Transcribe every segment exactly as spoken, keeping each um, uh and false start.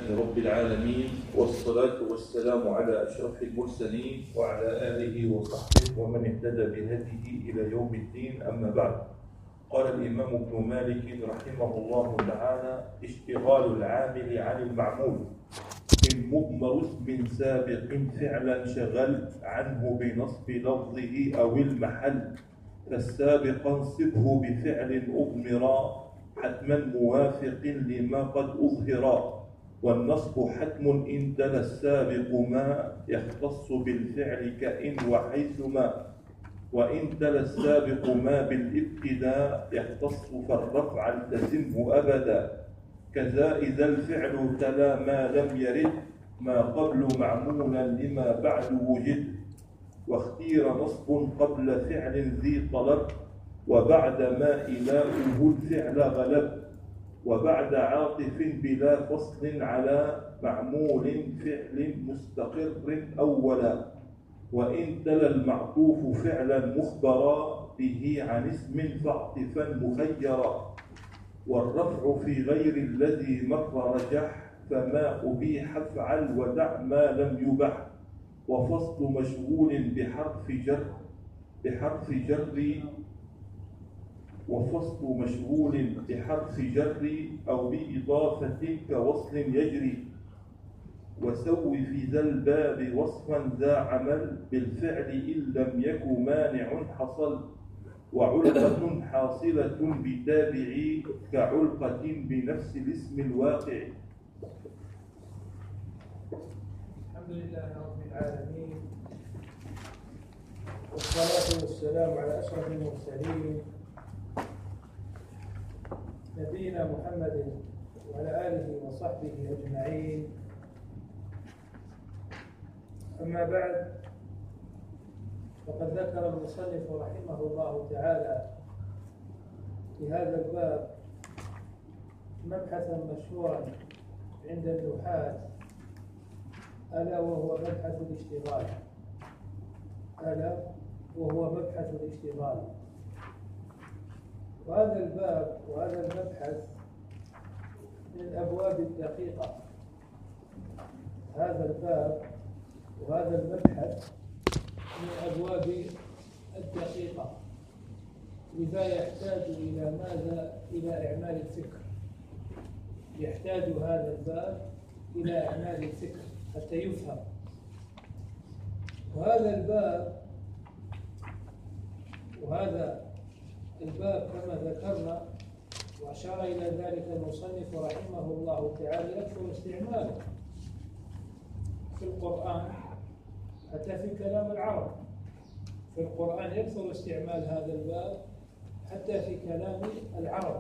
لله رب العالمين، والصلاة والسلام على أشرف المرسلين وعلى آله وصحبه ومن اهتدى بهديه إلى يوم الدين. أما بعد، قال الإمام ابن مالك رحمه الله تعالى: اشتغال العامل عن المعمول إن مضمر اسم سابق فعلا شغل عنه بنصب لفظه أو المحل، فالسابق انصبه بفعل أضمرا حتما موافق لما قد أظهرا، والنصب حتم إن تلا السابق ما يختص بالفعل كإن وحيثما، وإن تلا السابق ما بالابتداء يختص فالرفع التزمه أبدا، كذا إذا الفعل تلا ما لم يرد ما قبل معمولا لما بعد وجد، واختير نصب قبل فعل ذي طلب وبعد ما إلاؤه الفعل غلب، وبعد عاطف بلا فصل على معمول فعل مستقر أولا، وإن تلا المعطوف فعلا مخبرا به عن اسم فاعطفا مخيرا، والرفع في غير الذي مر رجح فما أبيح افعل ودع ما لم يبح، وفصل مشغول بحرف جر بحرف جر وفصل مشغول بحرف جر أو بإضافة كوصل يجري، وسو في ذا الباب وصفا ذا عمل بالفعل إن لم يك مانع حصل، وعلقة حاصلة بتابع كعلقة بنفس الاسم الواقع. الحمد لله رب العالمين، والصلاة والسلام على أشرف المرسلين نبينا محمد وعلى آله وصحبه أجمعين. أما بعد، فقد ذكر المصنف رحمه الله تعالى في هذا الباب مبحثا مشهورا عند النحاة، ألا وهو مبحث الاشتغال ألا وهو مبحث الاشتغال وهذا الباب وهذا المبحث من الأبواب الدقيقة. هذا الباب وهذا المبحث من الأبواب الدقيقة، لذا يحتاج إلى ماذا؟ إلى إعمال الفكر. يحتاج هذا الباب إلى إعمال الفكر حتى يفهم. وهذا الباب وهذا الباب كما ذكرنا وأشار إلى ذلك المصنف رحمه الله تعالى يكثر استعماله في القرآن، حتى في كلام العرب. في القرآن يكثر استعمال هذا الباب حتى في كلام العرب.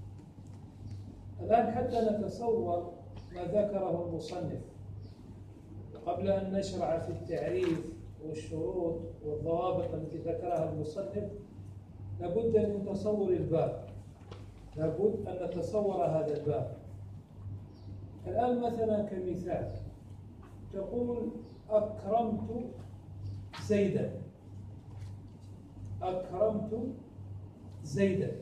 الآن حتى نتصور ما ذكره المصنف، قبل أن نشرع في التعريف والشروط والضوابط التي ذكرها المصنف، لابد من تصور الباب، لابد أن نتصور هذا الباب. الآن مثلا كمثال تقول: أكرمت زيدا، أكرمت زيدا.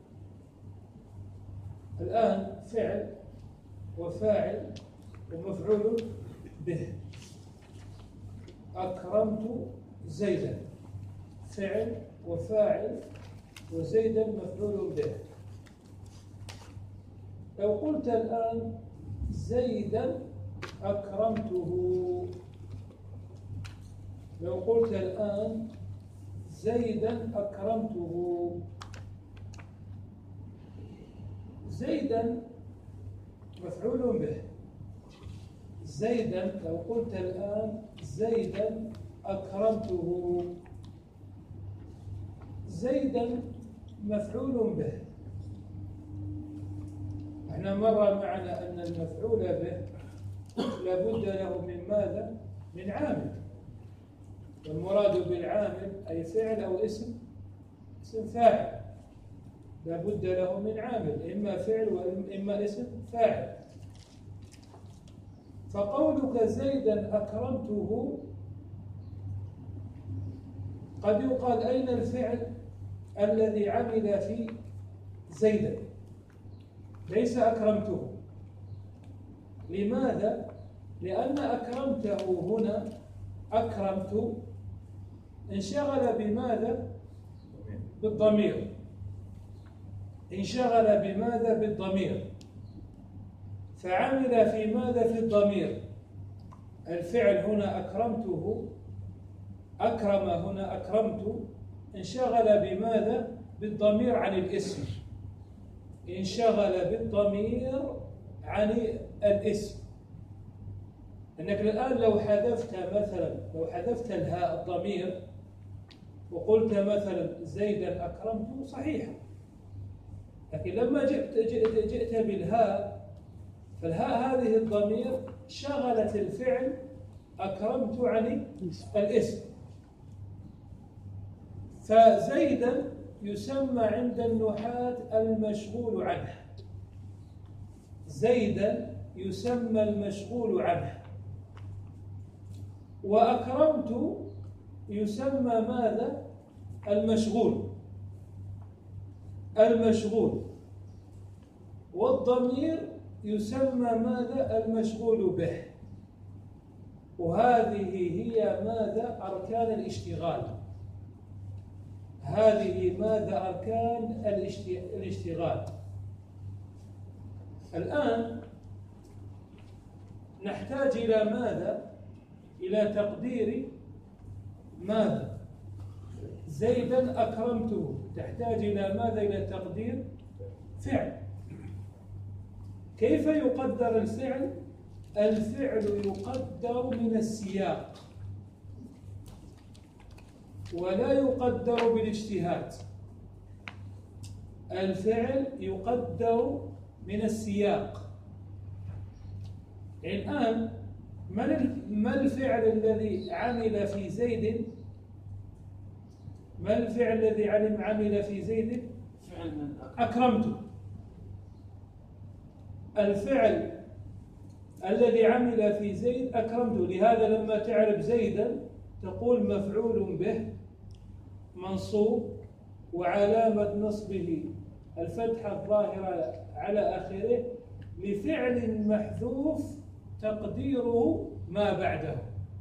الآن فعل وفاعل ومفعول به. أكرمت زيدا فعل وفاعل وزيدا مفعول به. لو قلت الآن زيدا أكرمته، لو قلت الآن زيدا أكرمته، زيدا مفعول به. زيدا لو قلت الآن زيدا أكرمته، زيدا مفعول به. احنا مر معنا أن المفعول به لابد له من ماذا؟ من عامل، والمراد بالعامل أي فعل أو اسم اسم فاعل، لابد له من عامل، إما فعل وإما اسم فاعل. فقولك زيدا أكرمته قد يقال أين الفعل الذي عمل في زيدا؟ ليس أكرمته، لماذا؟ لأن أكرمته هنا أكرمت انشغل بماذا؟ بالضمير. انشغل بماذا؟ بالضمير. فعمل في ماذا؟ في الضمير. الفعل هنا أكرمته، أكرم هنا أكرمت، انشغل بماذا؟ بالضمير عن الاسم. انشغل بالضمير عن الاسم. أنك الآن لو حذفت مثلا لو حذفت الهاء الضمير وقلت مثلا زيدا أكرمت صحيحة، لكن لما جئت, جئت, جئت بالهاء، فالهاء هذه الضمير شغلت الفعل أكرمت عن الاسم. فزيدا يسمى عند النحاة المشغول عنه. زيدا يسمى المشغول عنه. وأكرمت يسمى ماذا؟ المشغول. المشغول. والضمير يسمى ماذا؟ المشغول به. وهذه هي ماذا؟ أركان الاشتغال. هذه ماذا؟ أركان الاشتغال. الآن نحتاج إلى ماذا؟ إلى تقدير ماذا؟ زيدا أكرمته، تحتاج إلى ماذا؟ إلى تقدير فعل. كيف يقدر الفعل؟ الفعل يقدر من السياق ولا يقدر بالاجتهاد. الفعل يقدر من السياق. الآن ما الفعل الذي عمل في زيد؟ ما الفعل الذي عمل في زيد؟ أكرمته. الفعل الذي عمل في زيد أكرمته. لهذا لما تعرف زيدا تقول مفعول به منصوب وعلامة نصبه الفتحة الظاهرة على آخره لفعل محذوف تقديره ما بعده.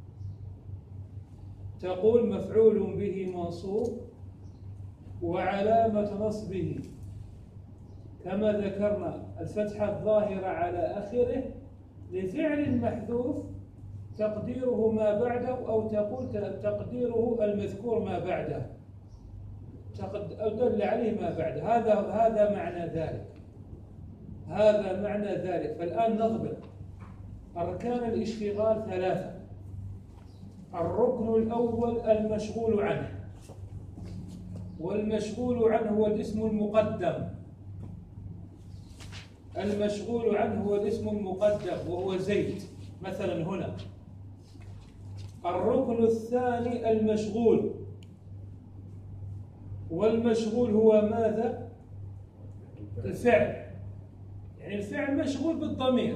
تقول مفعول به منصوب وعلامة نصبه كما ذكرنا الفتحة الظاهرة على آخره لفعل محذوف تقديره ما بعده، أو تقول تقديره المذكور ما بعده، أو دل عليه ما بعده. هذا هذا معنى ذلك. هذا معنى ذلك. فالآن نضبط أركان الاشتغال ثلاثة. الركن الأول المشغول عنه، والمشغول عنه هو الاسم المقدم. المشغول عنه هو الاسم المقدم وهو زيد مثلا هنا. الركن الثاني المشغول، والمشغول هو ماذا؟ الفعل، يعني الفعل مشغول بالضمير.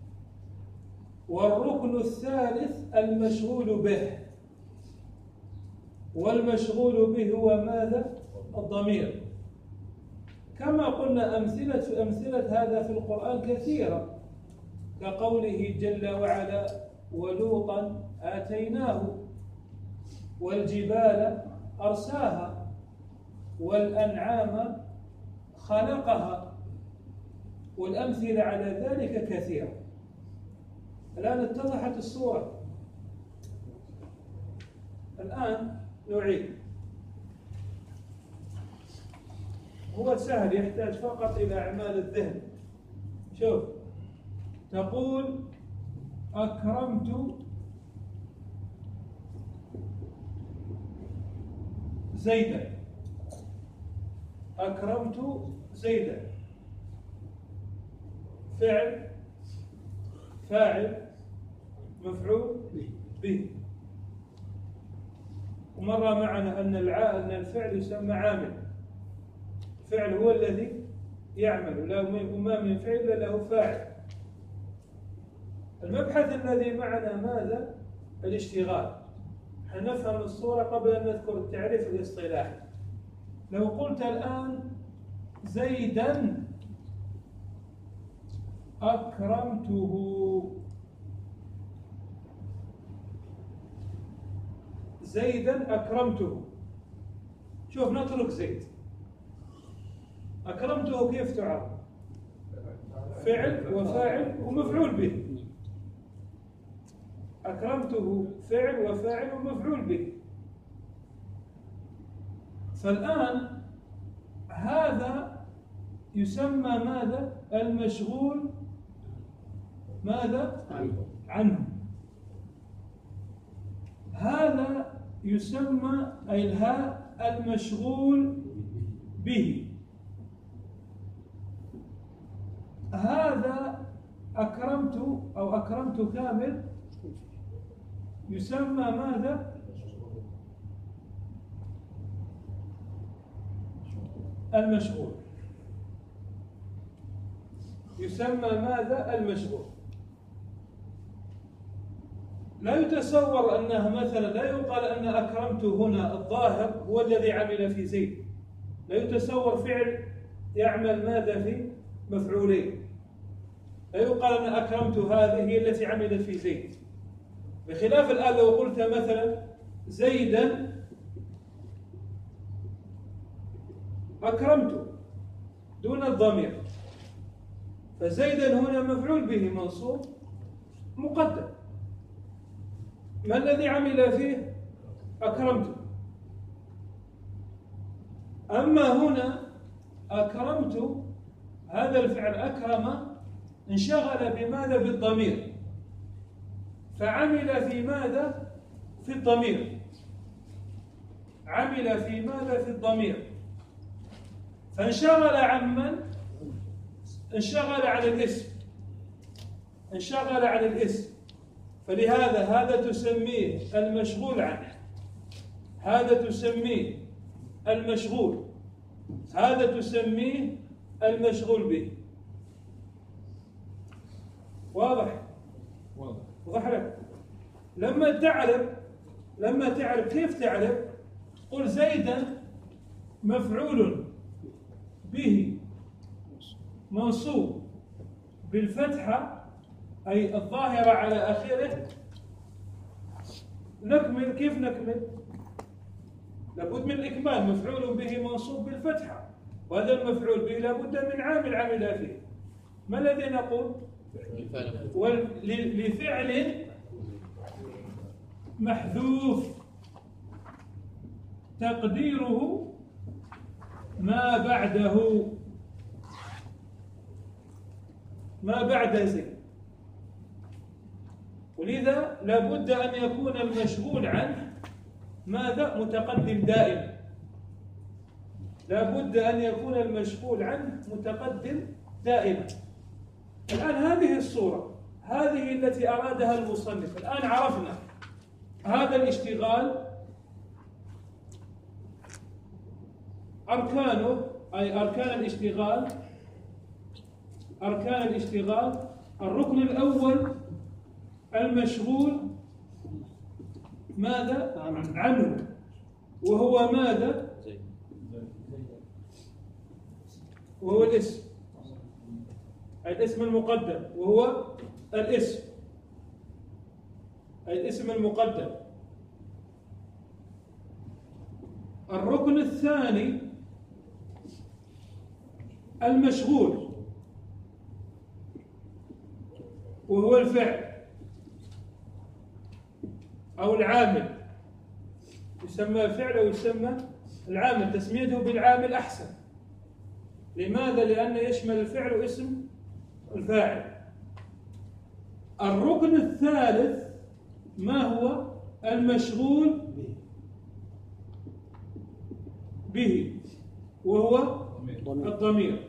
والركن الثالث المشغول به، والمشغول به هو ماذا؟ الضمير. كما قلنا أمثلة أمثلة هذا في القرآن كثيرة، كقوله جل وعلا ولوطا آتيناه، والجبال أرساها، والأنعام خلقها، والأمثلة على ذلك كثيرة. الآن اتضحت الصورة. الآن نعيد. هو سهل، يحتاج فقط إلى أعمال الذهن. شوف، تقول أكرمت زيدا. أكرمت زيدا فعل، فاعل، مفعول به. ومر معنا أن أن الفعل يسمى عامل. الفعل هو الذي يعمل، لا وما من فعل إلا له فاعل. المبحث الذي معنا ماذا؟ الاشتغال. نفهم الصورة قبل أن نذكر التعريف الاصطلاحي. لو قلت الآن زيدا أكرمته زيدا أكرمته. شوف نترك زيد. أكرمته كيف تعرف؟ فعل وفاعل ومفعول به. أكرمته فعل وفاعل ومفعول به. فالآن هذا يسمى ماذا؟ المشغول ماذا؟ عنه. هذا يسمى أي الهاء المشغول به. هذا أكرمت أو أكرمت كامل يسمى ماذا؟ المشغول. يسمى ماذا؟ المشغول. لا يتصور أنها مثلا لا يقال أن أكرمت هنا الظاهر هو الذي عمل في زيد. لا يتصور فعل يعمل ماذا في مفعولين. لا يقال أن أكرمت هذه هي التي عملت في زيد. بخلاف الآن لو قلت مثلا زيدا أكرمت دون الضمير، فزيدا هنا مفعول به منصوب مقدم. ما الذي عمل فيه؟ أكرمت. أما هنا أكرمت هذا الفعل أكرم انشغل بماذا؟ بالضمير، فعمل في ماذا؟ في الضمير. عمل في ماذا؟ في الضمير. فانشغل عن من؟ انشغل عن الاسم. انشغل عن الاسم. فلهذا هذا تسميه المشغول عنه، هذا تسميه المشغول، هذا تسميه المشغول به. واضح؟ واضح. واضح لك؟ لما تعرف لما تعرف كيف تعرف؟ قل زيدا مفعول به منصوب بالفتحة أي الظاهرة على آخره. نكمل. كيف نكمل؟ لابد من الإكمال. مفعول به منصوب بالفتحة، وهذا المفعول به لابد من عامل عمل فيه. ما الذي نقول؟ لفعل محذوف تقديره ما بعده، ما بعد زيد. ولذا لابد أن يكون المشغول عنه ماذا؟ متقدم دائما. لابد أن يكون المشغول عنه متقدم دائما. الآن هذه الصورة هذه التي أرادها المصنف. الآن عرفنا هذا الاشتغال أركانه، أي أركان الاشتغال. أركان الاشتغال الركن الأول المشغول ماذا؟ عنه، وهو ماذا؟ وهو الاسم، أي الاسم المقدم، وهو الاسم أي الاسم المقدم. الركن الثاني المشغول، وهو الفعل أو العامل. يسمى فعل أو يسمى العامل. تسميته بالعامل أحسن. لماذا؟ لأنه يشمل الفعل واسم الفاعل. الركن الثالث ما هو؟ المشغول به، وهو الضمير.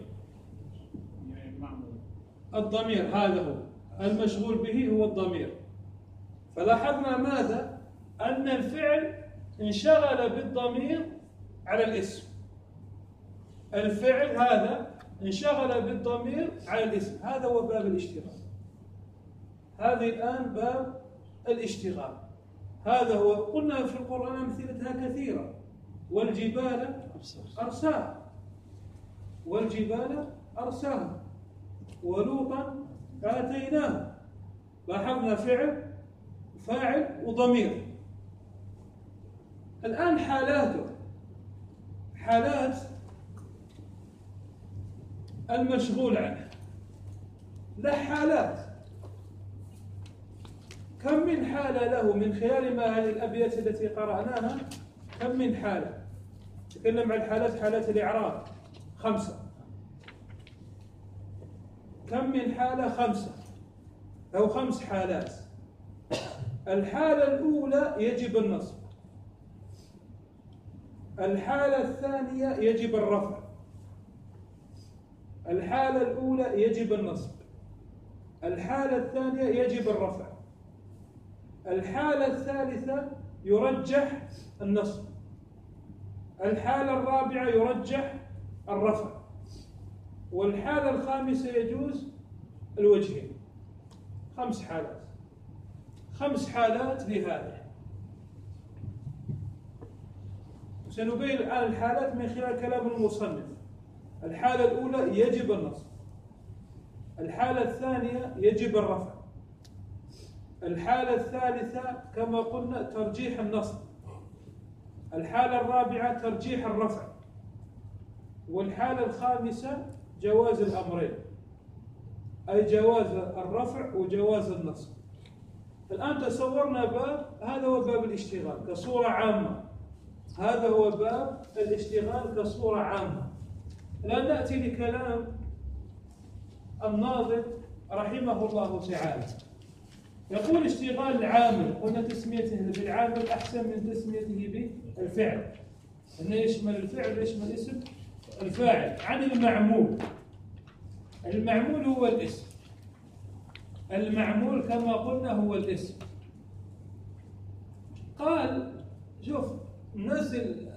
الضمير هذا هو المشغول به، هو الضمير. فلاحظنا ماذا؟ أن الفعل انشغل بالضمير على الاسم. الفعل هذا انشغل بالضمير على الاسم. هذا هو باب الاشتغال. هذه الآن باب الاشتغال. هذا هو. قلنا في القرآن أمثلتها كثيرة. والجبال أرساها، والجبال أرساها، ولوطا آتيناه، لاحظنا فعل فاعل وضمير. الآن حالاته حالات المشغول عنه، له حالات. كم من حالة له من خلال ما هذه الأبيات التي قرأناها؟ كم من حالة؟ تكلم عن الحالات، حالات الإعراب خمسة. كم من حالة؟ خمسة أو خمس حالات. الحالة الأولى يجب النصب، الحالة الثانية يجب الرفع، الحالة الأولى يجب النصب، الحالة الثانية يجب الرفع، الحالة الثالثة يرجح النصب، الحالة الرابعة يرجح الرفع، والحالة الخامسة يجوز الوجهين. خمس حالات، خمس حالات لهذا. سنبين الآن الحالات من خلال كلام المصنف. الحالة الأولى يجب النصب، الحالة الثانية يجب الرفع، الحالة الثالثة كما قلنا ترجيح النصب، الحالة الرابعة ترجيح الرفع، والحالة الخامسة جواز الأمرين، أي جواز الرفع وجواز النصب. الآن تصورنا باب، هذا هو باب الاشتغال كصورة عامة، هذا هو باب الاشتغال كصورة عامة. الآن نأتي لكلام الناظم رحمه الله تعالى. يقول اشتغال العامل، قلنا تسميته بالعامل أحسن من تسميته بالفعل، أنه يشمل الفعل ويشمل اسم الفاعل. عن المعمول، المعمول هو الاسم، المعمول كما قلنا هو الاسم. قال شوف نزل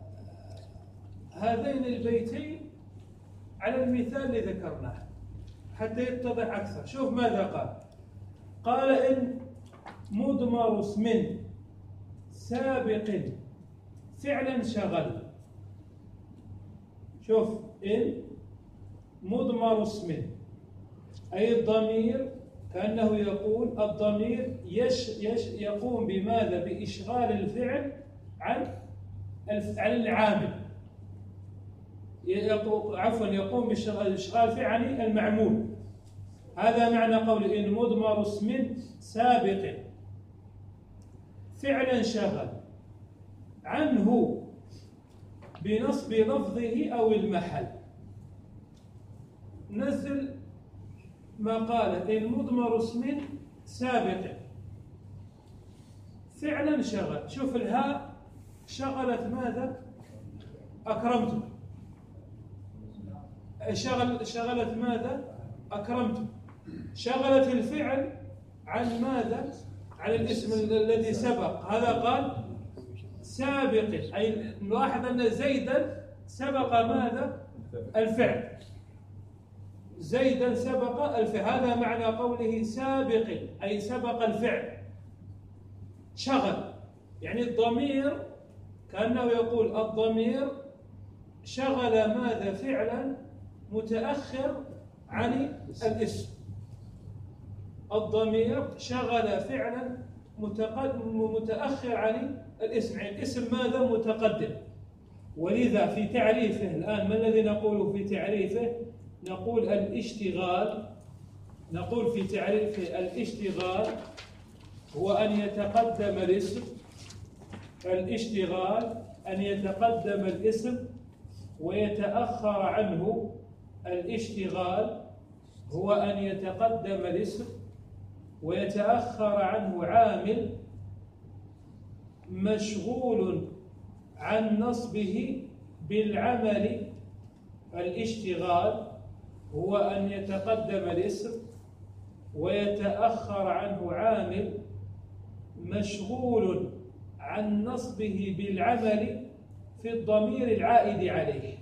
هذين البيتين على المثال اللي ذكرناه حتى يتضح أكثر. شوف ماذا قال. قال إن مضمر اسم سابق فعلا شغل. شوف إن مضمر اسم أي الضمير، كأنه يقول الضمير يش يش يقوم بماذا؟ بإشغال الفعل عن عن العامل، عفوا يقوم بإشغال الفعل عن المعمول. هذا معنى قول إن مضمر اسم سابق فعلا شغل عنه بنصب لفظه أو المحل. نزل ما قال إن مضمر اسم سابق فعلا شغل. شوف الهاء شغلت ماذا؟ أكرمته. شغل شغلت ماذا؟ أكرمته. شغلت الفعل عن ماذا؟ عن الاسم الذي سبق. هذا قال سابق، أي نلاحظ أن زيدا سبق ماذا؟ الفعل. زيدا سبق الفعل، هذا معنى قوله سابق أي سبق الفعل. شغل يعني الضمير، كأنه يقول الضمير شغل ماذا؟ فعلا متأخر عن الاسم. الضمير شغل فعلا متأخر عن الاسم، يعني الاسم ماذا؟ متقدم. ولذا في تعريفه الآن ما الذي نقول في تعريفه؟ نقول الاشتغال، نقول في تعريفه الاشتغال هو أن يتقدم الاسم، الاشتغال أن يتقدم الاسم ويتأخر عنه. الاشتغال هو أن يتقدم الاسم ويتأخر عنه عامل مشغول عن نصبه بالعمل. الاشتغال هو أن يتقدم الاسم ويتأخر عنه عامل مشغول عن نصبه بالعمل في الضمير العائد عليه.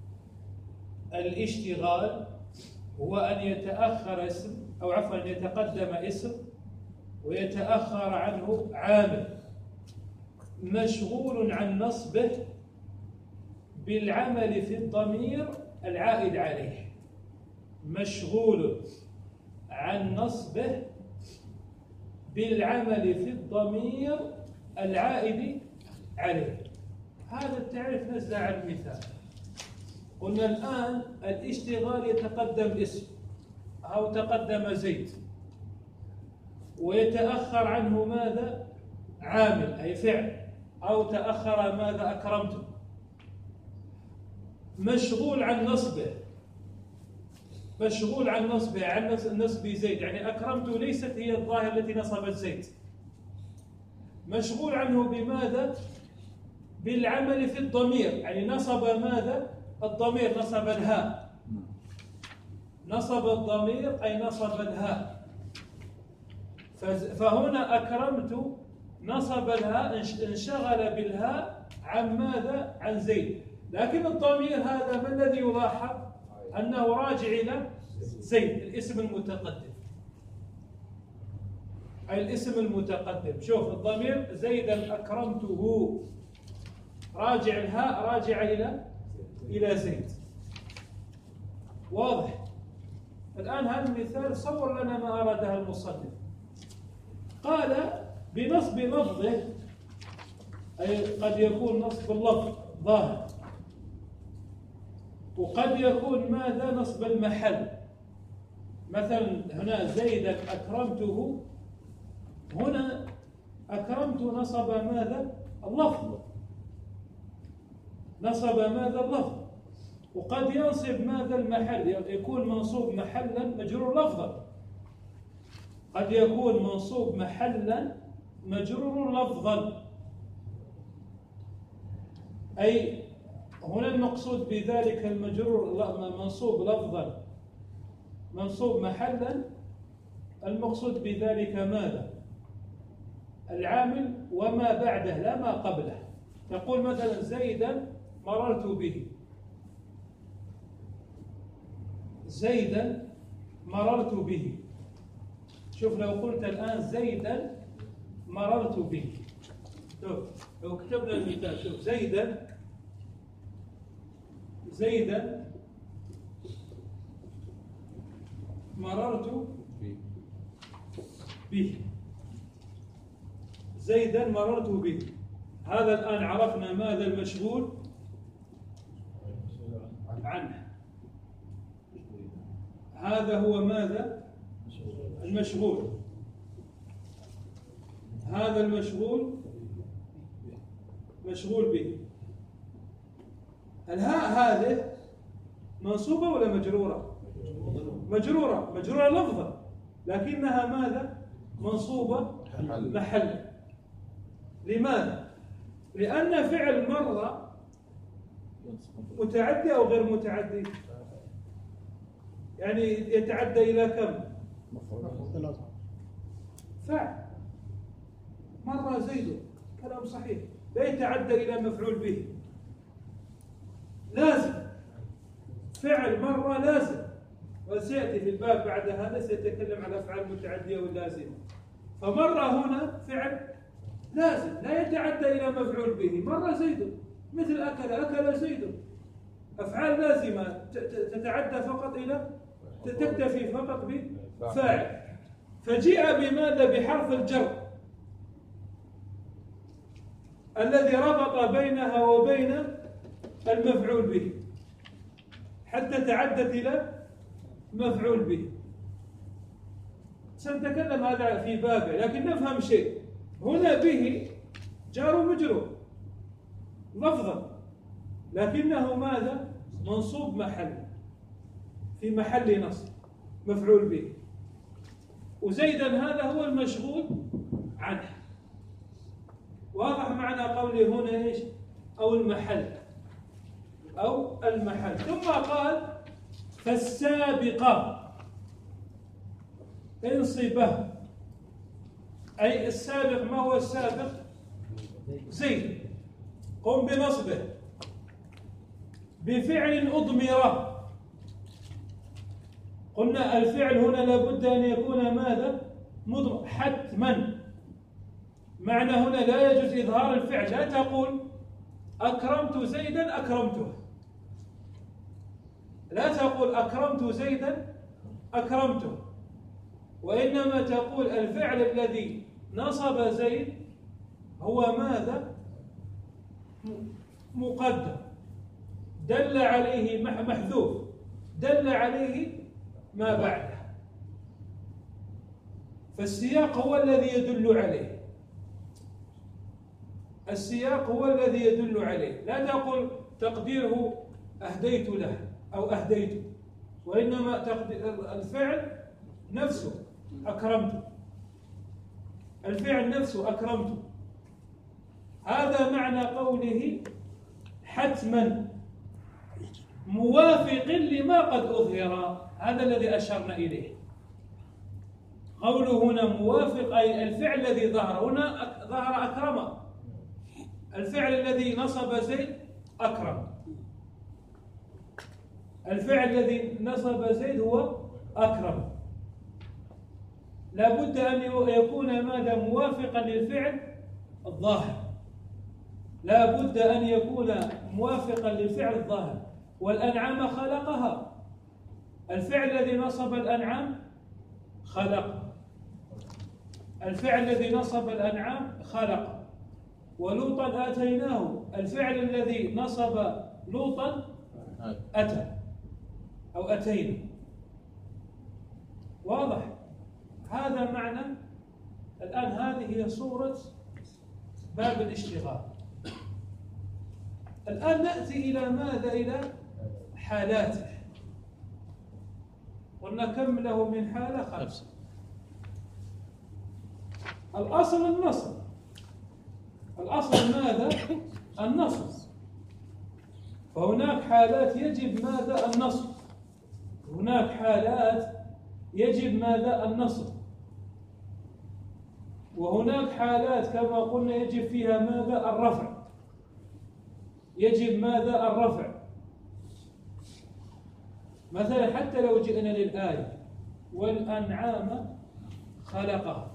الاشتغال هو أن يتأخر اسم أو عفوا أن يتقدم اسم ويتأخر عنه عامل مشغول عن نصبه بالعمل في الضمير العائد عليه. مشغول عن نصبه بالعمل في الضمير العائد عليه. هذا التعريف نزل على المثال. قلنا الآن الاشتغال يتقدم اسم أو تقدم زيد، ويتأخر عنه ماذا؟ عامل أي فعل، أو تأخر ماذا؟ أكرمته. مشغول عن نصبه، مشغول عن نصبه عن نصب زيد، يعني أكرمته ليست هي الظاهر التي نصبت زيد. مشغول عنه بماذا؟ بالعمل في الضمير، يعني نصب ماذا؟ الضمير، نصب الهاء، نصب الضمير أي نصب الهاء. فهنا أكرمت نصب الهاء، انشغل بالهاء عن ماذا؟ عن زيد. لكن الضمير هذا ما الذي يلاحظ؟ أنه راجع إلى زيد الاسم المتقدم، أي الاسم المتقدم. شوف الضمير زيدا أكرمته، راجع الهاء راجع إلى إلى زيد. واضح؟ الآن هذا المثال صور لنا ما أراده المصنف. قال بنصب لفظه، أي قد يكون نصب اللفظ ظاهر، وقد يكون ماذا؟ نصب المحل. مثلا هنا زيدا أكرمته، هنا أكرمت نصب ماذا؟ اللفظ، نصب ماذا؟ اللفظ. وقد ينصب ماذا؟ المحل، يكون منصوب محلا مجرور لفظا، قد يكون منصوب محلا مجرور لفظا. أي هنا المقصود بذلك المجرور منصوب لفظا منصوب محلا، المقصود بذلك ماذا؟ العامل وما بعده لا ما قبله. تقول مثلا زيدا مررت به، زيدا مررت به. شوف لو قلت الآن زيدا مررت به، شوف لو كتبنا المثال، شوف زيدا زيدا مررت به، زيدا مررت به. هذا الآن عرفنا ماذا؟ المشغول عنه، هذا هو ماذا؟ المشغول، هذا المشغول مشغول به. الهاء هذه منصوبة ولا مجرورة؟ مجرورة، مجرورة لفظا، لكنها ماذا؟ منصوبة محلا. لماذا؟ لأن فعل مرة متعدي أو غير متعدي؟ يعني يتعدى إلى كم؟ فعل. مرة زيد، كلام صحيح، لا يتعدى إلى مفعول به، لازم فعل مرة لازم. وسيأتي في الباب بعد هذا سيتكلم عن الأفعال المتعدية واللازمة. فمرة هنا فعل لازم لا يتعدى إلى مفعول به، مرة زيد، مثل أكل، أكل زيد، أفعال لازمة تتعدى فقط إلى، تكتفي فقط بفاعل. فجيء بماذا؟ بحرف الجر الذي ربط بينها وبين المفعول به حتى تعدت إلى مفعول به. سنتكلم هذا في بابه، لكن نفهم شيء. هنا به جار ومجرور لفظا، لكنه ماذا؟ منصوب محل، في محل نصب مفعول به. وزيدا هذا هو المشغول عنه. واضح معنى قولي هنا ايش؟ او المحل، او المحل. ثم قال فالسابقة انصبه، أي السابق. ما هو السابق؟ زيد. قم بنصبه بفعل أضمر. قلنا الفعل هنا لابد أن يكون ماذا؟ مضمر حتما. معنى هنا لا يجوز إظهار الفعل، لا تقول أكرمت زيدا أكرمته، لا تقول أكرمت زيدا أكرمته، وإنما تقول الفعل الذي نصب زيد هو ماذا؟ مقدر دل عليه محذوف دل عليه ما بعده، فالسياق هو الذي يدل عليه، السياق هو الذي يدل عليه. لا تقل تقديره أهديت له أو أهديت، وإنما تقدير الفعل نفسه أكرمت، الفعل نفسه أكرمت. هذا معنى قوله حتما موافق لما قد أظهر، هذا الذي أشرنا إليه. قوله هنا موافق أي الفعل الذي ظهر هنا ظهر أكرم، الفعل الذي نصب زيد أكرم، الفعل الذي نصب زيد هو أكرم. لا بد أن يكون ماذا؟ موافقا للفعل الظاهر، لا بد أن يكون موافقا للفعل الظاهر. والأنعام خلقها، الفعل الذي نصب الأنعام خلق، الفعل الذي نصب الأنعام خلق. ولوطا آتيناه، الفعل الذي نصب لوطا أتى أو أتينا. واضح؟ هذا معنى. الآن هذه هي صورة باب الاشتغال. الآن نأتي إلى ماذا؟ إلى حالاته. قلنا كم له من حالة؟ خمسة. الأصل النصب، الأصل ماذا؟ النصب. فهناك حالات يجب ماذا؟ النصب، هناك حالات يجب ماذا؟ النصب، وهناك حالات كما قلنا يجب فيها ماذا؟ الرفع، يجب ماذا؟ الرفع. مثلا حتى لو جئنا للآية والأنعام خلقها،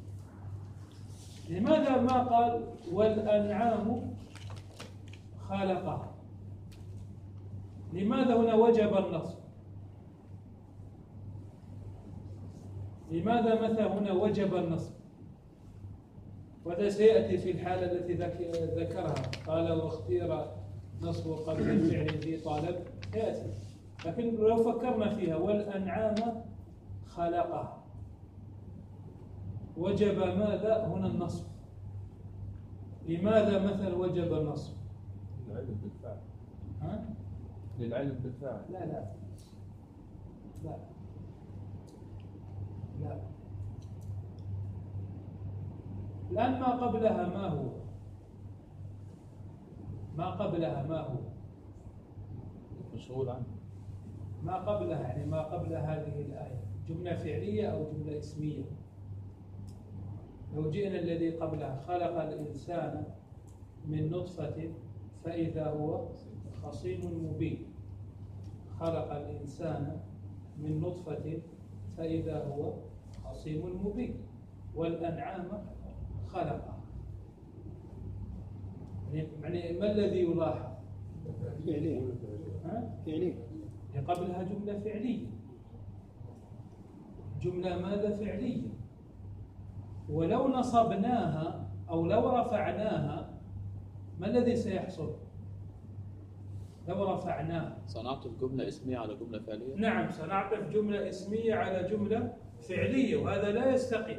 لماذا ما قال والأنعام خلقها؟ لماذا هنا وجب النصب؟ لماذا مثلا هنا وجب النصب؟ وهذا سيأتي في الحالة التي ذكرها، قال واختير نصب قبل الفعل ذي طالب، يأتي. لكن لو فكرنا فيها والأنعام خلقها، وجب ماذا هنا؟ النصب. لماذا مثلا وجب النصب؟ للعلم بالفعل. ها؟ للعلم بالفعل. لا لا لا لا. الآن ما قبلها ما هو؟ ما قبلها ما هو؟ مشغول عنه. ما قبلها يعني ما قبل هذه الآية جملة فعلية أو جملة اسمية؟ لو جئنا الذي قبلها خلق الإنسان من نطفة فإذا هو خصيم مبين، خلق الإنسان من نطفة فإذا هو خصيم مبين، والأنعام خلقها. يعني ما الذي يلاحظ؟ فعلية. فعلية. قبلها جملة فعلية، جملة ماذا؟ فعلية. ولو نصبناها أو لو رفعناها ما الذي سيحصل؟ لو رفعناها صنعت الجملة اسمية على جملة فعلية؟ نعم، صنعت جملة اسمية على جملة فعلية، وهذا لا يستقيم.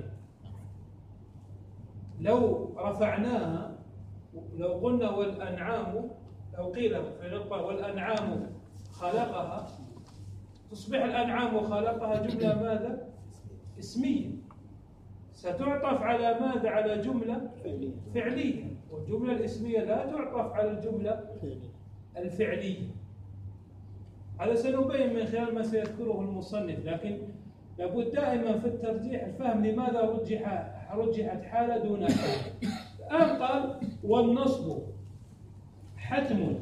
لو رفعناها، لو قلنا والأنعام، لو قيل في نقطة والأنعام خلقها، تصبح الأنعام خلقها جملة ماذا؟ اسمية، ستعطف على ماذا؟ على جملة فعلية، والجملة الاسمية لا تعطف على الجملة الفعلية. هذا سنبين من خلال ما سيذكره المصنف، لكن لابد دائما في الترجيح الفهم لماذا رجح رجحت حالة دون حالة. الآن قال والنصب حتم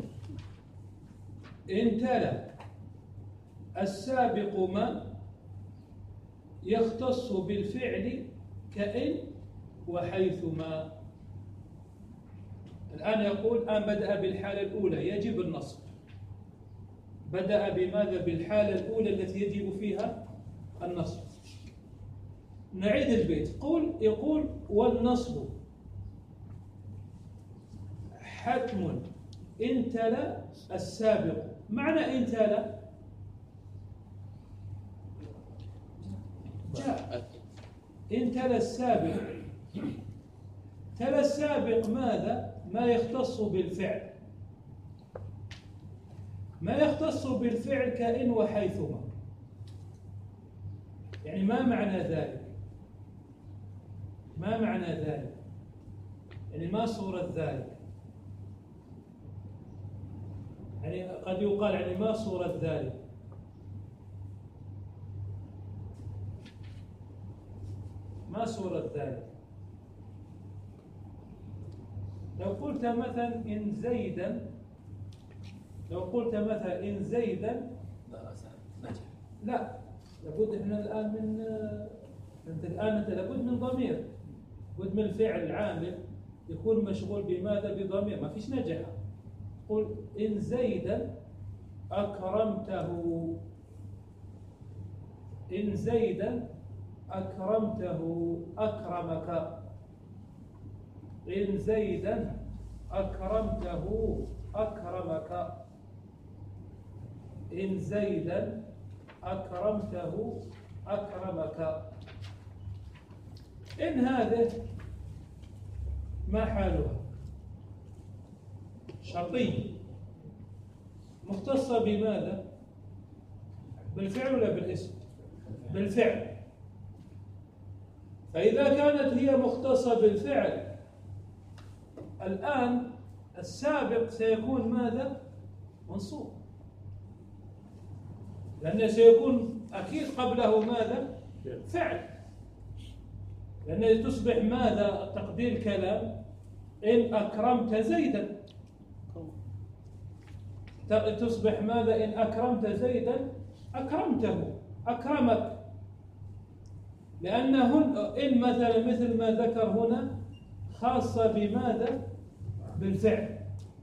إن تلا السابق ما يختص بالفعل كإن وحيثما. الآن يقول الآن بدأ بالحالة الأولى يجب النصب، بدأ بماذا؟ بالحالة الأولى التي يجب فيها النصب. نعيد البيت. قول يقول والنصب حتم إن تلا السابق. معنى إن تلا جاء، إن تلا السابق. تلا السابق ماذا؟ ما يختص بالفعل، ما يختص بالفعل كإن وحيثما. يعني ما معنى ذلك؟ ما معنى ذلك؟ يعني ما صورة ذلك؟ يعني قد يقال يعني ما صورة ذلك؟ ما صورة ذلك؟ لو قلت مثلا إن زيدا، لو قلت مثلا إن زيدا لا، لابد احنا الآن من انت الآن انت لابد من ضمير، لابد من الفعل العامل يكون مشغول بماذا؟ بضمير. ما فيش نجح. قل إن زيدا أكرمته، إن زيدا أكرمته أكرمك، إن زيدا أكرمته أكرمك، إن زيدا أكرمته أكرمك. إن هذه ما حالها؟ شرطية مختصة بماذا؟ بالفعل ولا بالاسم؟ بالفعل. فإذا كانت هي مختصة بالفعل الآن السابق سيكون ماذا؟ منصوب، لأنه سيكون أكيد قبله ماذا؟ فعل، لأنه تصبح ماذا؟ تقدير كلام إن أكرمت زيدا، تصبح ماذا؟ إن أكرمت زيدا أكرمته أكرمك، لأنهن إن مثلا مثل ما ذكر هنا خاصة بماذا؟ بالفعل.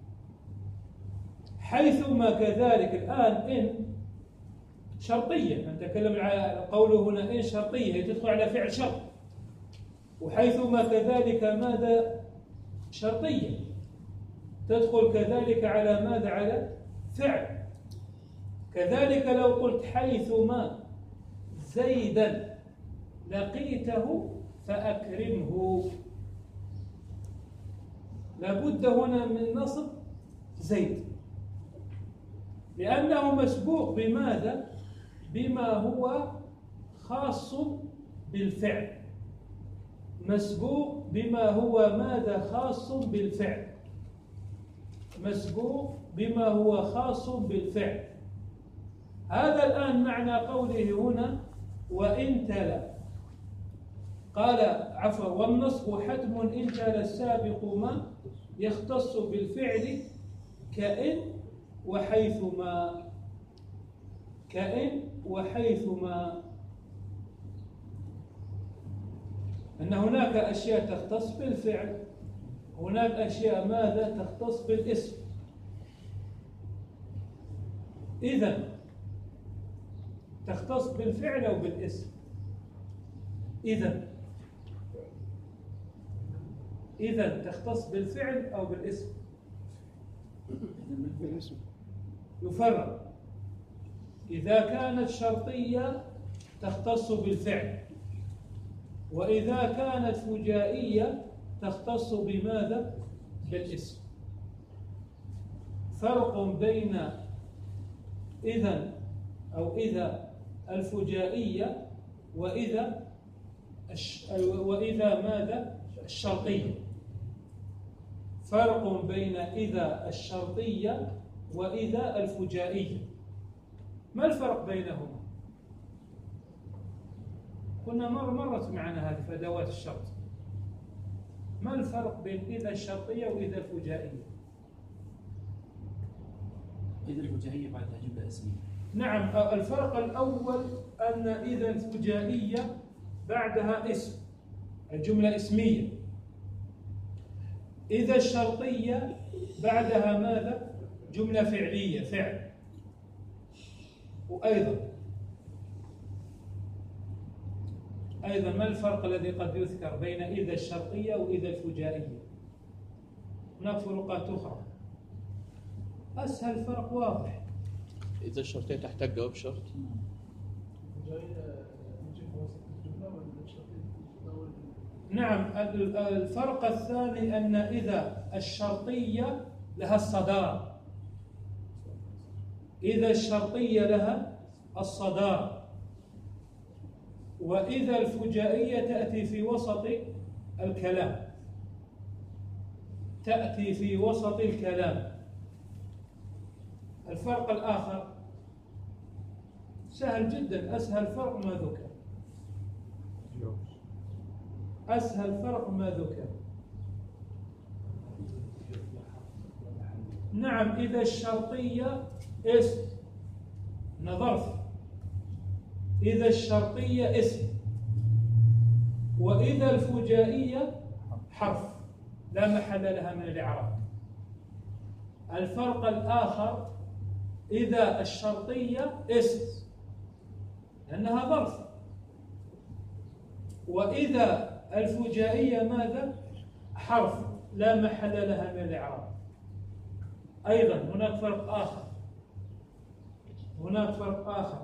حيثما كذلك الآن إن شرطية، نتكلم على قوله هنا إن شرطية، هي تدخل على فعل شرط، وحيثما كذلك ماذا؟ شرطية تدخل كذلك على ماذا؟ على فعل. كذلك لو قلت حيثما زيدا لقيته فأكرمه، لابد هنا من نصب زيد، لأنه مسبوق بماذا؟ بما هو خاص بالفعل، مسبوق بما هو ماذا؟ خاص بالفعل، مسبوق بما هو خاص بالفعل. هذا الآن معنى قوله هنا وإن تلا. قال عفوا والنصب حتم إن تلا السابق ما يختص بالفعل كإن وحيثما، كإن وحيثما. أن هناك أشياء تختص بالفعل، هناك أشياء ماذا؟ تختص بالاسم. إذن تختص بالفعل أو بالاسم؟ إذن إذن تختص بالفعل أو بالاسم؟ بالاسم. يفرق. إذا كانت شرطية تختص بالفعل، وإذا كانت فجائية تختص بماذا؟ بالاسم. فرق بين إذن أو إذا الفجائية وإذا الش... وإذا ماذا؟ الشرطية. فرق بين إذا الشرطية وإذا الفجائية. ما الفرق بينهما؟ كنا مر مرت معنا هذه في أدوات الشرط. ما الفرق بين إذا الشرطية وإذا الفجائية؟ إذا الفجائية بعدها جملة اسمية. نعم، الفرق الأول أن إذا الفجائية بعدها اسم، الجملة اسمية. إذا الشرطية بعدها ماذا؟ جملة فعلية، فعل. وأيضا أيضا ما الفرق الذي قد يذكر بين إذا الشرطية وإذا الفجائية؟ هناك فروقات أخرى. أسهل فرق واضح. إذا الشرطية تحتاج جواب شرط. نعم، الفرق الثاني أن إذا الشرطية لها الصدارة، إذا الشرطية لها الصدارة، وإذا الفجائية تأتي في وسط الكلام، تأتي في وسط الكلام. الفرق الآخر سهل جدا، أسهل فرق ما ذكر، أسهل فرق ما ذكر. نعم، إذا الشرطية اسم ظرف، إذا الشرطية اسم، وإذا الفجائية حرف لا محل لها من الإعراب. الفرق الآخر إذا الشرطية اسم لأنها ظرف، وإذا الفجائية ماذا؟ حرف لا محل لها من الإعراب. أيضا هناك فرق آخر، هناك فرق آخر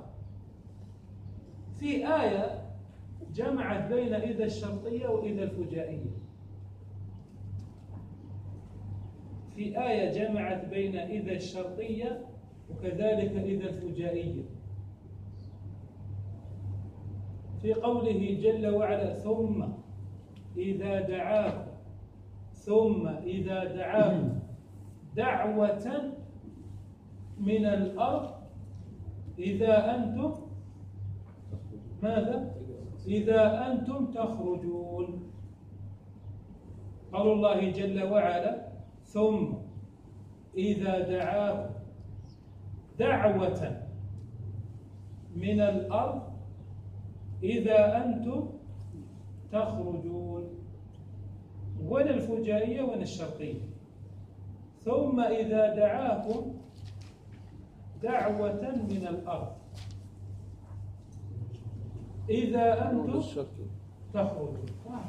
في آية جمعت بين إذا الشرطية وإذا الفجائية. في آية جمعت بين إذا الشرطية وكذلك إذا الفجائية، في قوله جل وعلا ثم إذا دعاكم، ثم إذا دعاكم دعوة من الأرض إذا أنتم ماذا؟ إذا أنتم تخرجون. قول الله جل وعلا ثم إذا دعاكم دعوة من الأرض إذا أنتم تخرجون. وين الفجائية وين الشرطية؟ ثم إذا دعاكم دعوة من الأرض إذا أنتم تخرجون.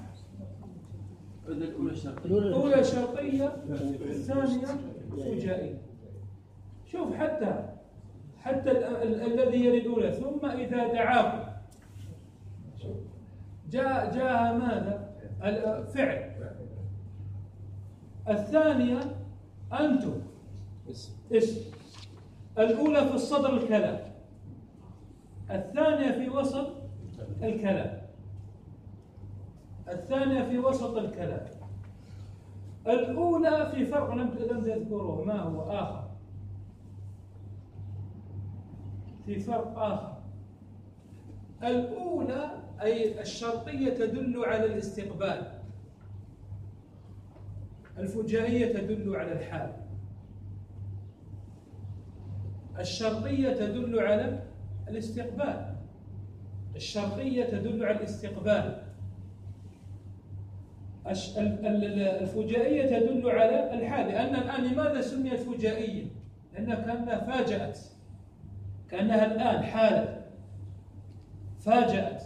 الأولى شرطية، الثانية فجائية. شوف حتى حتى الذي يلي الأولى ثم إذا دعاكم جاء جاء ماذا؟ الفعل. الثانية أنتم اسم. الأولى في الصدر الكلام، الثانية في وسط الكلام، الثانية في وسط الكلام. الأولى في فرق لم تذكروه، ما هو آخر؟ في فرق آخر. الأولى أي الشرطية تدل على الاستقبال، الفجائية تدل على الحال. الشرطية تدل على الاستقبال، الشرطية تدل على الاستقبال. الفجائية تدل على الحال، لأن الآن لماذا سميت فجائية؟ لأنها كأنها فاجأت، كأنها الآن حالة فاجأت.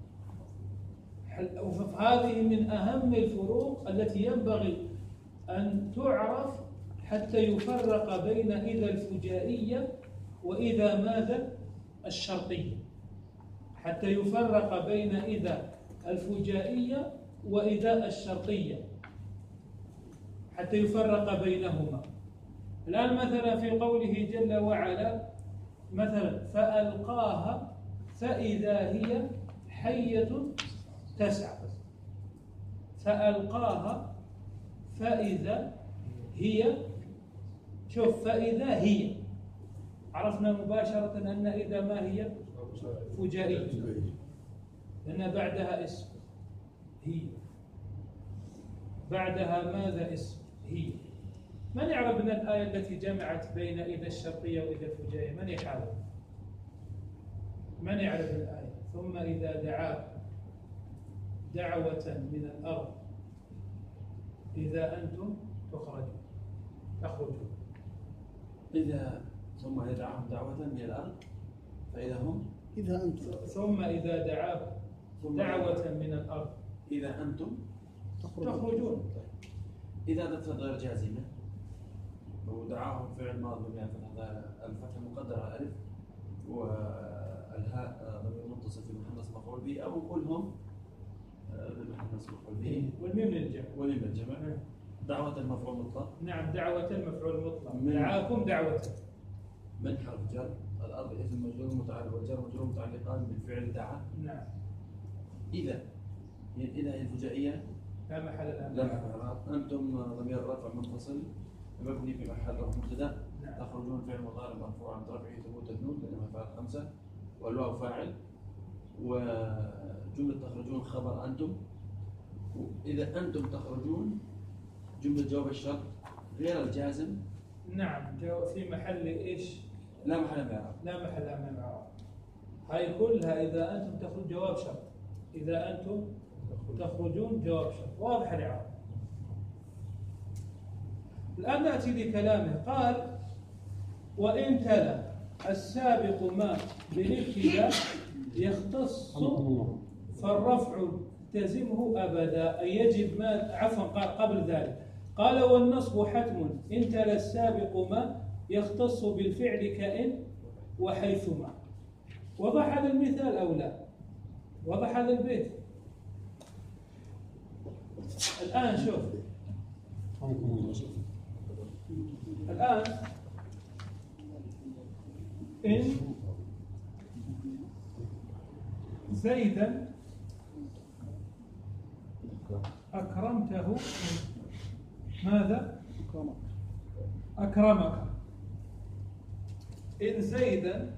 وهذه من أهم الفروق التي ينبغي أن تعرف حتى يفرق بين إذا الفجائية وإذا ماذا؟ الشرطية، حتى يفرق بين إذا الفجائية وإذا الشرطية، حتى يفرق بينهما. الآن مثلا في قوله جل وعلا مثلا فألقاها فإذا هي حية تسعى، فألقاها فإذا هي، شوف فإذا هي عرفنا مباشرة أن إذا ما هي فجائية لأن بعدها اسم هي، بعدها ماذا؟ اسم هي. من يعرف من الآية التي جمعت بين إذا الشرطية وإذا الفجائية؟ من يحاول؟ من يعرف الآية؟ ثم إذا دعاكم دعوة من الأرض إذا أنتم تخرجون تخرجون. إذا ثم إذا دعاهم دعوة من الأرض فإذا هم إذا أنتم ثم إذا دعاكم دعوة من الأرض إذا أنتم تخرجون. إذا دفت غير جازمة ودعاهم فعل ماضي من الفتحة المقدرة ألف والهاء ضمير متصل في محل نصب مفعول به أو كلهم بمحل نصب مفعول به والميم للجمع والميم للجمع. دعوة المفعول مطلق. نعم دعوة المفعول مطلق. من- دعاكم دعوة. من حرف جر الأرض اسم مجرور متعلق والجر مجرور متعلقان بالفعل دعا. نعم إذا هي إذا هي الفجائية لا محل لها من لا الإعراب. محل. أنتم ضمير رفع منفصل مبني في محل رفع مبتدأ. نعم. تخرجون فعل مضارع مرفوع عن رفعه ثبوت النون لأنها فاعل خمسة والواو فاعل وجملة تخرجون خبر أنتم. إذا أنتم تخرجون جملة جواب الشرط غير الجازم نعم جو في محل إيش؟ لا محل من الإعراب. لا محل لها من الإعراب. هاي كلها إذا أنتم تخرج جواب شرط. إذا أنتم تخرجون جواب شرط. واضح الإعراب. الآن نأتي لكلامه. قال وإن تلا السابق ما بالابتداء يختص فالرفع تزمه أبدا أي يجب ما عفوا قال قبل ذلك قال والنصب حتم إن تلا السابق ما يختص بالفعل كإن وحيثما. وضح هذا المثال أو لا؟ وضح هذا البيت؟ الآن شوف الآن إن زيدا أكرمته ماذا؟ أكرمك. إن زيدا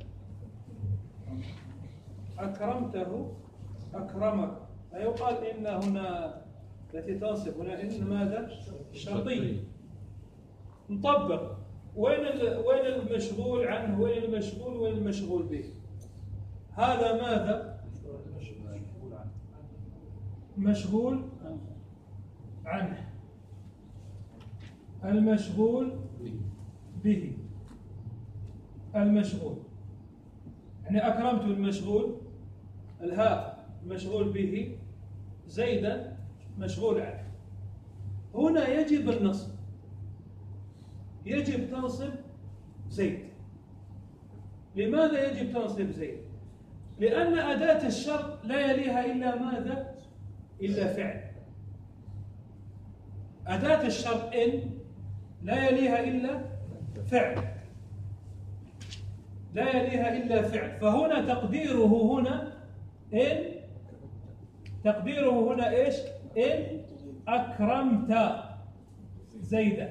أكرمته أكرمك. يقال إن هنا التي تنصب هنا إن ماذا؟ شرطية. نطبق وين وين المشغول عنه وين المشغول وين المشغول به. هذا ماذا؟ مشغول عنه. المشغول به. المشغول يعني أكرمت المشغول الهاء مشغول به زيدا مشغول عنه. هنا يجب النصب. يجب تنصب زيد. لماذا يجب تنصب زيد؟ لأن أداة الشرط لا يليها إلا ماذا؟ إلا فعل. أداة الشرط إن لا يليها إلا فعل. لا يليها إلا فعل. فهنا تقديره هنا إن تقديره هنا إيش؟ إن أكرمت زيدا.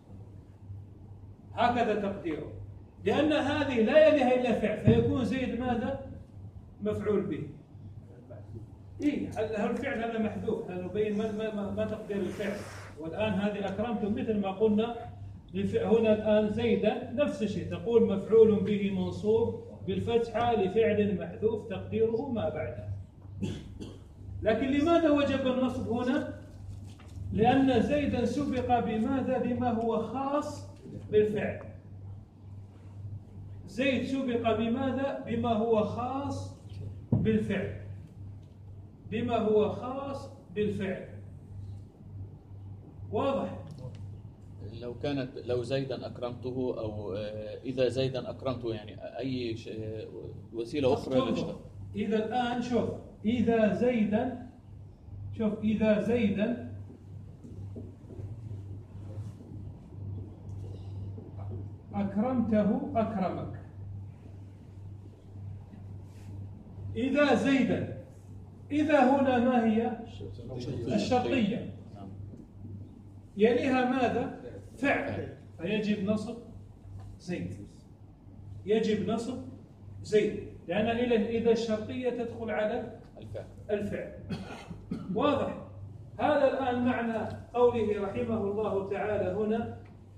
هكذا تقديره. لأن هذه لا يليها إلا فعل فيكون زيد ماذا؟ مفعول به. إيه هذا الفعل هذا محذوف. هذا نبين ما, ما, ما تقدير الفعل. والآن هذه أكرمت مثل ما قلنا هنا الآن زيدا نفس الشيء تقول مفعول به منصوب بالفتحة لفعل محذوف تقديره ما بعده. لكن لماذا وجب النصب هنا؟ لأن زيدا سبق بماذا؟ بما هو خاص بالفعل. زيد سبق بماذا؟ بما هو خاص بالفعل. بما هو خاص بالفعل. واضح؟ لو كانت لو زيدا أكرمته أو آه، إذا زيدا أكرمته يعني أي ش- آه، وسيلة أخرى للشرط. إذا الآن شوف إذا زيدا شوف إذا زيدا أكرمته أكرمك. إذا زيدا إذا هنا ما هي؟ الشرطية. نعم. يليها ماذا؟ فعل. فيجب نصب زيد. يجب نصب زيد لأن إذا الشرطية تدخل على الفعل. الفعل. واضح؟ هذا الآن معنى قوله رحمه الله تعالى هنا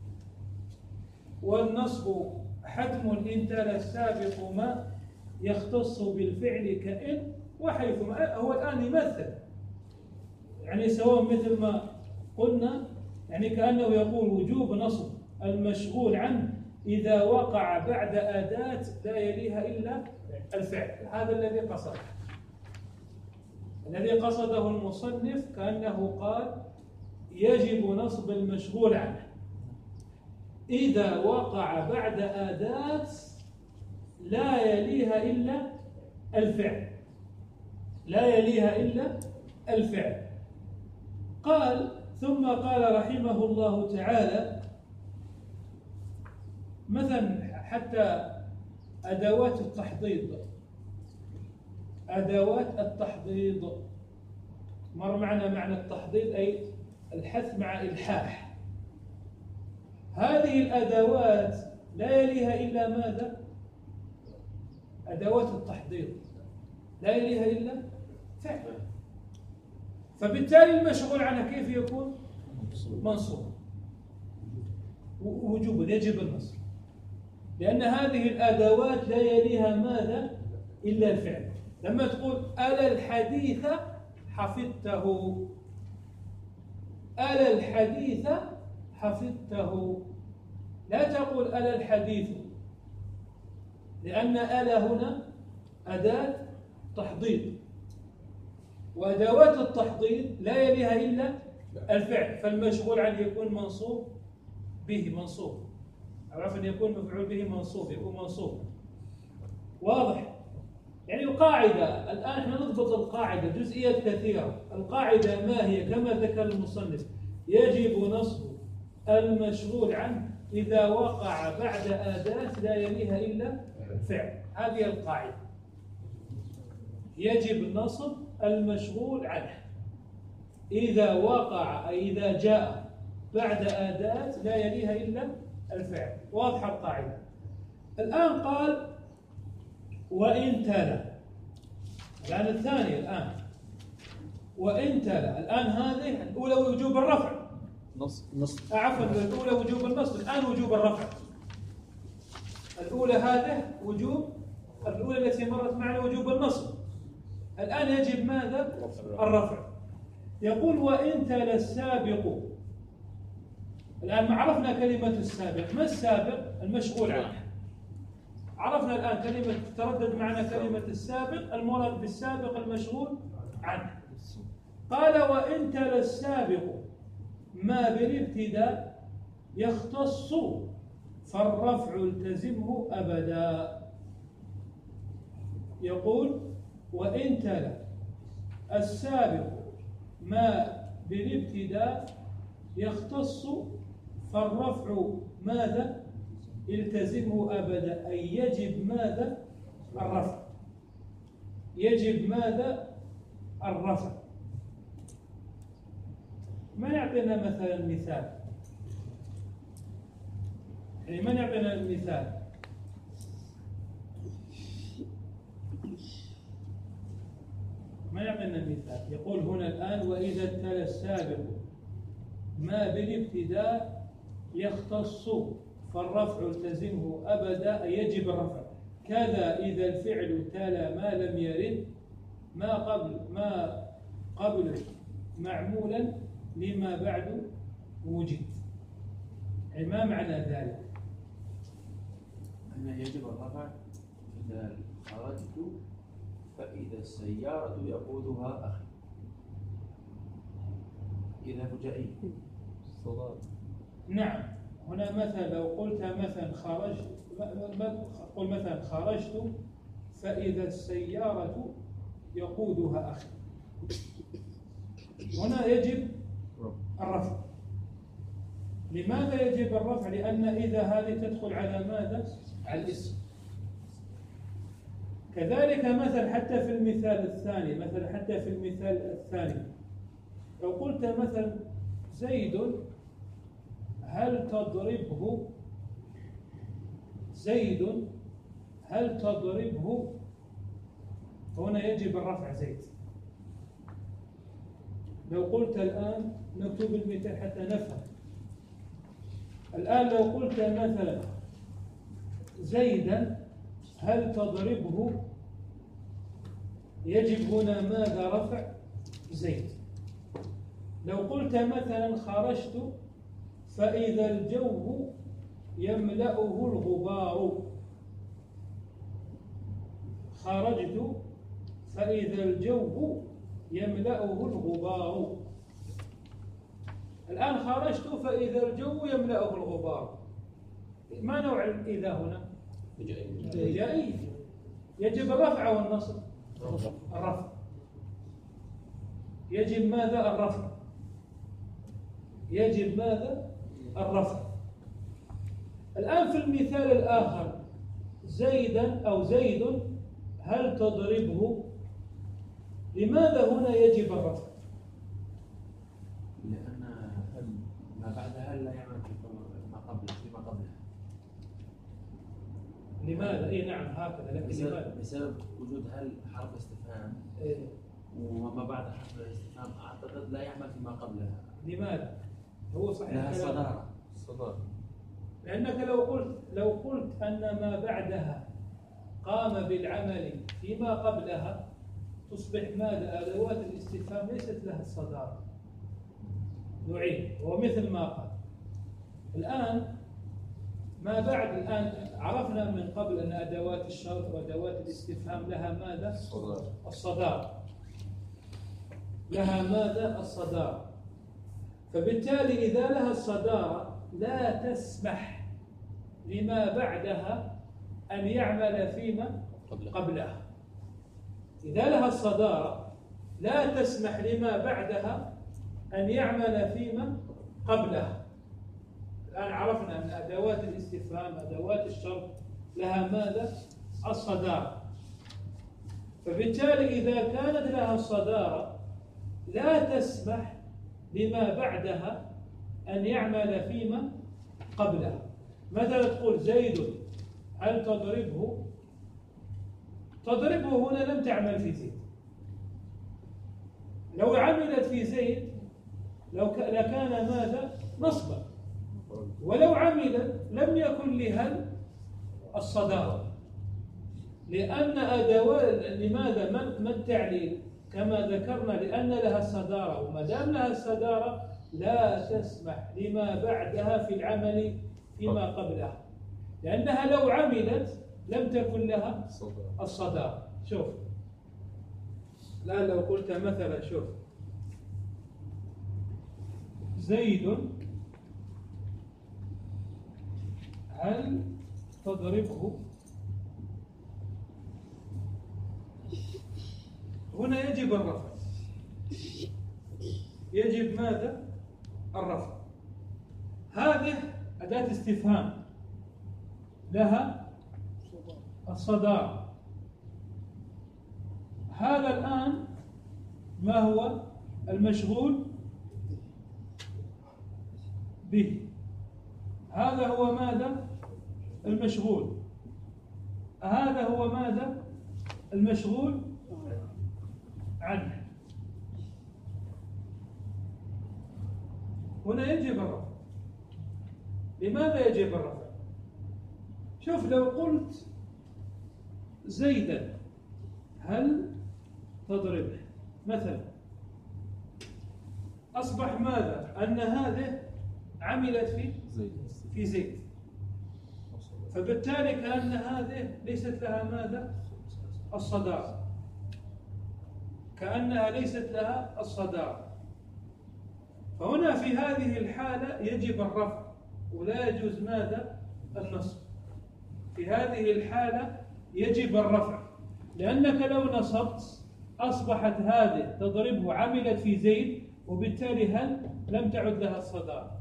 والنصب حتم إن تلا السابق ما يختص بالفعل كإن وحيثما. هو الآن يمثل يعني سواء مثل ما قلنا يعني كأنه يقول وجوب نصب المشغول عنه إذا وقع بعد أداة لا يليها إلا الفعل. هذا الذي قصده. الذي قصده المصنف كأنه قال يجب نصب المشغول عنه إذا وقع بعد أداة لا يليها إلا الفعل، لا يليها إلا الفعل. قال ثم قال رحمه الله تعالى مثلا حتى أدوات التحضيض، أدوات التحضيض مر معنا معنى التحضيض أي الحث مع إلحاح. هذه الأدوات لا يليها إلا ماذا؟ أدوات التحضيض لا يليها إلا فعل، فبالتالي المشغول عنها كيف يكون؟ منصوب وجوبا، يجب النصب، لأن هذه الأدوات لا يليها ماذا؟ إلا الفعل. لما تقول ألا الحديث حفظته، ألا الحديث حفظته، لا تقول ألا الحديث، لأن ألا هنا أداة تحضيض، وأدوات التحضيض لا يليها إلا الفعل، فالمشغول عنه يكون منصوب به، منصوب، عرف أن يكون مفعول به منصوب، يكون منصوب. واضح؟ يعني القاعدة الآن احنا نضبط القاعدة، جزئيات كثيرة. القاعدة ما هي؟ كما ذكر المصنف يجب نصب المشغول عنه إذا وقع بعد أداة لا يليها إلا فعل. هذه القاعدة، يجب نصب المشغول عنه إذا وقع أي إذا جاء بعد أداة لا يليها إلا الفعل. واضحة القاعدة. الآن قال وإن تلا، الآن الثانية، الآن وإن تلا، الآن هذه الأولى وجوب الرفع، نص نص عفوا الأولى وجوب النصب، الآن وجوب الرفع. الأولى هذه وجوب، الأولى التي مرت معنا وجوب النصب، الآن يجب ماذا؟ الرفع. يقول وإن تلا السابق. الآن ما عرفنا كلمة السابق، ما السابق؟ المشغول عنه. عرفنا الآن كلمة، تردد معنا كلمة السابق، المراد بالسابق المشغول عنه. قال وإن تلا السابق ما بالابتداء يختص فالرفع التزمه أبدا. يقول وإن تلا السابق ما بالابتداء يختص فالرفع ماذا؟ التزمه أبدا، أي يجب ماذا؟ الرفع. يجب ماذا؟ الرفع. ما يعطينا مثلا مثال؟ يعني من يعطينا المثال؟ ما يعطينا المثال. يقول هنا الآن وإذا تلا السابق ما بالابتداء يختص فالرفع التزمه أبدا، يجب الرفع. كذا إذا الفعل تلا ما لم يرد ما قبل ما قبل معمولا لما بعد وجد. يعني ما معنى ذلك؟ أن يجب الرفع إذا خرجت فإذا السيارة يقودها أخي، إذا فجائي. نعم. هنا مثلا لو قلت مثلا خرج، قل مثلا خرجت فإذا السيارة يقودها أخي، هنا يجب الرفع. لماذا يجب الرفع؟ لأن إذا هذه تدخل على ماذا؟ على الاسم. كذلك مثلا حتى في المثال الثاني، مثلا حتى في المثال الثاني لو قلت مثلا زيد هل تضربه، زيد هل تضربه، هنا يجب الرفع زيد. لو قلت الآن نكتب المثال حتى نفهم. الآن لو قلت مثلا زيدا هل تضربه، يجب هنا ماذا؟ رفع زيد. لو قلت مثلا خرجت فإذا الجو يملأه الغبار، خرجت فإذا الجو يملأه الغبار. الآن خرجت فإذا الجو يملأه الغبار. ما نوع الإذا هنا؟ هجائية. يجب الرفع والنصب؟ الرفع. يجب ماذا؟ الرفع. يجب ماذا؟ الرفع. الآن في المثال الآخر زيدا أو زيد هل تضربه؟ لماذا هنا يجب الرفع؟ لأن هل ما بعد هل لا يعمل ما قبله فيما قبله. لماذا؟ إيه نعم هكذا، لكن بسبب, لماذا؟ بسبب وجود هل حرف استفهام إيه؟ وما بعد حرف الاستفهام أعتقد لا يعمل فيما قبلها. لماذا؟ هو صحيح لها كلام. صدارة. الصدارة. لأنك لو قلت لو قلت أن ما بعدها قام بالعمل فيما قبلها تصبح ماذا؟ أدوات الاستفهام ليست لها الصدارة. نعيد ومثل ما قال الآن ما بعد. الآن عرفنا من قبل أن أدوات الشرط وأدوات الاستفهام لها ماذا؟ الصدارة. الصدارة. لها ماذا؟ الصدارة. فبالتالي إذا لها الصدارة لا تسمح لما بعدها أن يعمل فيما قبلها. إذا لها الصدارة لا تسمح لما بعدها أن يعمل فيما قبلها. الآن عرفنا أن أدوات الاستفهام أدوات الشرط لها ماذا؟ الصدارة. فبالتالي إذا كانت لها الصدارة لا تسمح لما بعدها أن يعمل فيما قبلها. مثلا تقول زيد هل تضربه؟ تضربه هنا لم تعمل في زيد. لو عملت في زيد لو لكان ماذا؟ نصبا. ولو عملت لم يكن لها الصدارة، لأن أدوات لماذا؟ ما التعليل؟ كما ذكرنا لأن لها الصدارة، وما دام لها الصدارة لا تسمح لما بعدها في العمل فيما قبلها، لأنها لو عملت لم تكن لها الصدارة. شوف الآن لو قلت مثلا شوف زيد هل تضربه؟ هنا يجب الرفع. يجب ماذا؟ الرفع. هذه أداة استفهام لها الصدارة. هذا الآن ما هو المشغول به؟ هذا هو ماذا؟ المشغول. هذا هو ماذا؟ المشغول عنه. هنا يجب الرفع. لماذا يجب الرفع؟ شوف لو قلت زيدا هل تضربه مثلا أصبح ماذا؟ أن هذه عملت في في زيد، فبالتالي كأن هذه ليست لها ماذا؟ الصدارة. كأنها ليست لها الصدارة. فهنا في هذه الحالة يجب الرفع ولا يجوز ماذا؟ النصب. في هذه الحالة يجب الرفع، لأنك لو نصبت أصبحت هذه تضربه عملت في زيد، وبالتالي هل لم تعد لها الصدارة.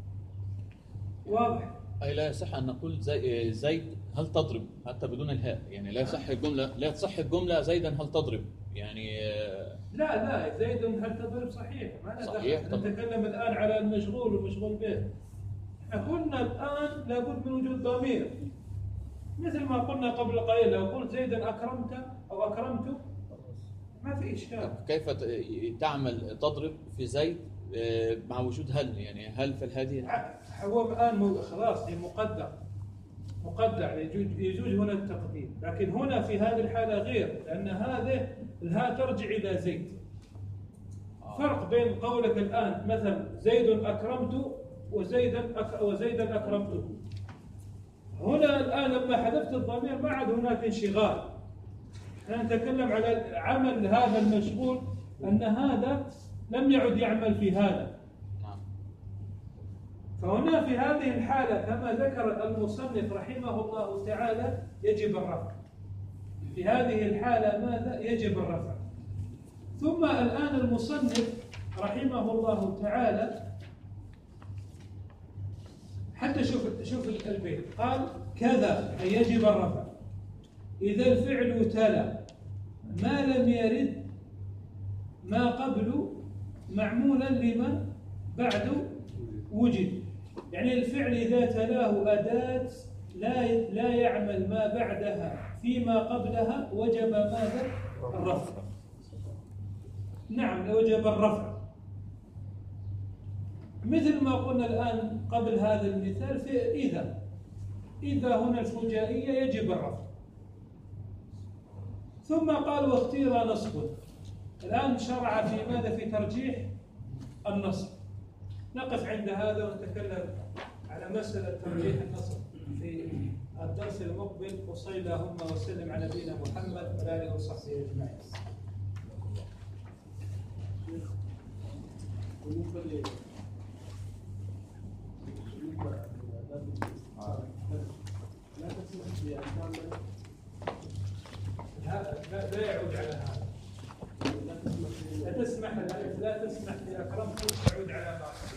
واضح؟ أي لا يصح أن نقول زي زيد هل تضرب حتى بدون الهاء، يعني لا يصح الجملة لا تصح الجملة زيدا هل تضرب يعني. لا لا زيد هل تضرب صحيح، ما صحيح. نتكلم الآن على المشغول والمشغول به. احنا قلنا الآن لابد من وجود ضمير، مثل ما قلنا قبل قليل لو قلت زيدا أكرمت أو أكرمت ما في إشكال. كيف تعمل تضرب في زيد مع وجود هل؟ يعني هل في هذه هو الآن خلاص هي مقدر مقدر يجوز هنا التقدير، لكن هنا في هذه الحالة غير، لأن هذه الهاء ترجع إلى زيد. فرق بين قولك الآن مثلا زيد أكرمت وزيدا أك وزيدا أكرمته. هنا الآن لما حذفت الضمير ما عاد هناك انشغال. احنا نتكلم على عمل هذا المشغول أن هذا لم يعد يعمل في هذا. نعم. فهنا في هذه الحالة كما ذكر المصنف رحمه الله تعالى يجب الرفع. في هذه الحالة ماذا؟ يجب الرفع. ثم الآن المصنف رحمه الله تعالى حتى شوف شوف البيت قال كذا أي يجب الرفع إذا الفعل تلا ما لم يرد ما قبل معمولا لما بعد وجد. يعني الفعل إذا تلاه أداة لا لا يعمل ما بعدها فيما قبلها وجب ماذا؟ الرفع. نعم وجب الرفع، مثل ما قلنا الآن قبل هذا المثال في إذا إذا هنا الفجائية يجب الرفع. ثم قال واختير نصب. الآن شرع في ماذا؟ في ترجيح النصب. نقف عند هذا ونتكلم على مسألة ترجيح النصب في الدرس المقبل. وصل اللهم وسلم على نبينا محمد وعلى آله وصحبه أجمعين. لا تسمح بأن تعمل لا لا يعود على هذا. لا تسمح لا تسمح لا تسمح لأكرمكم تعود على ما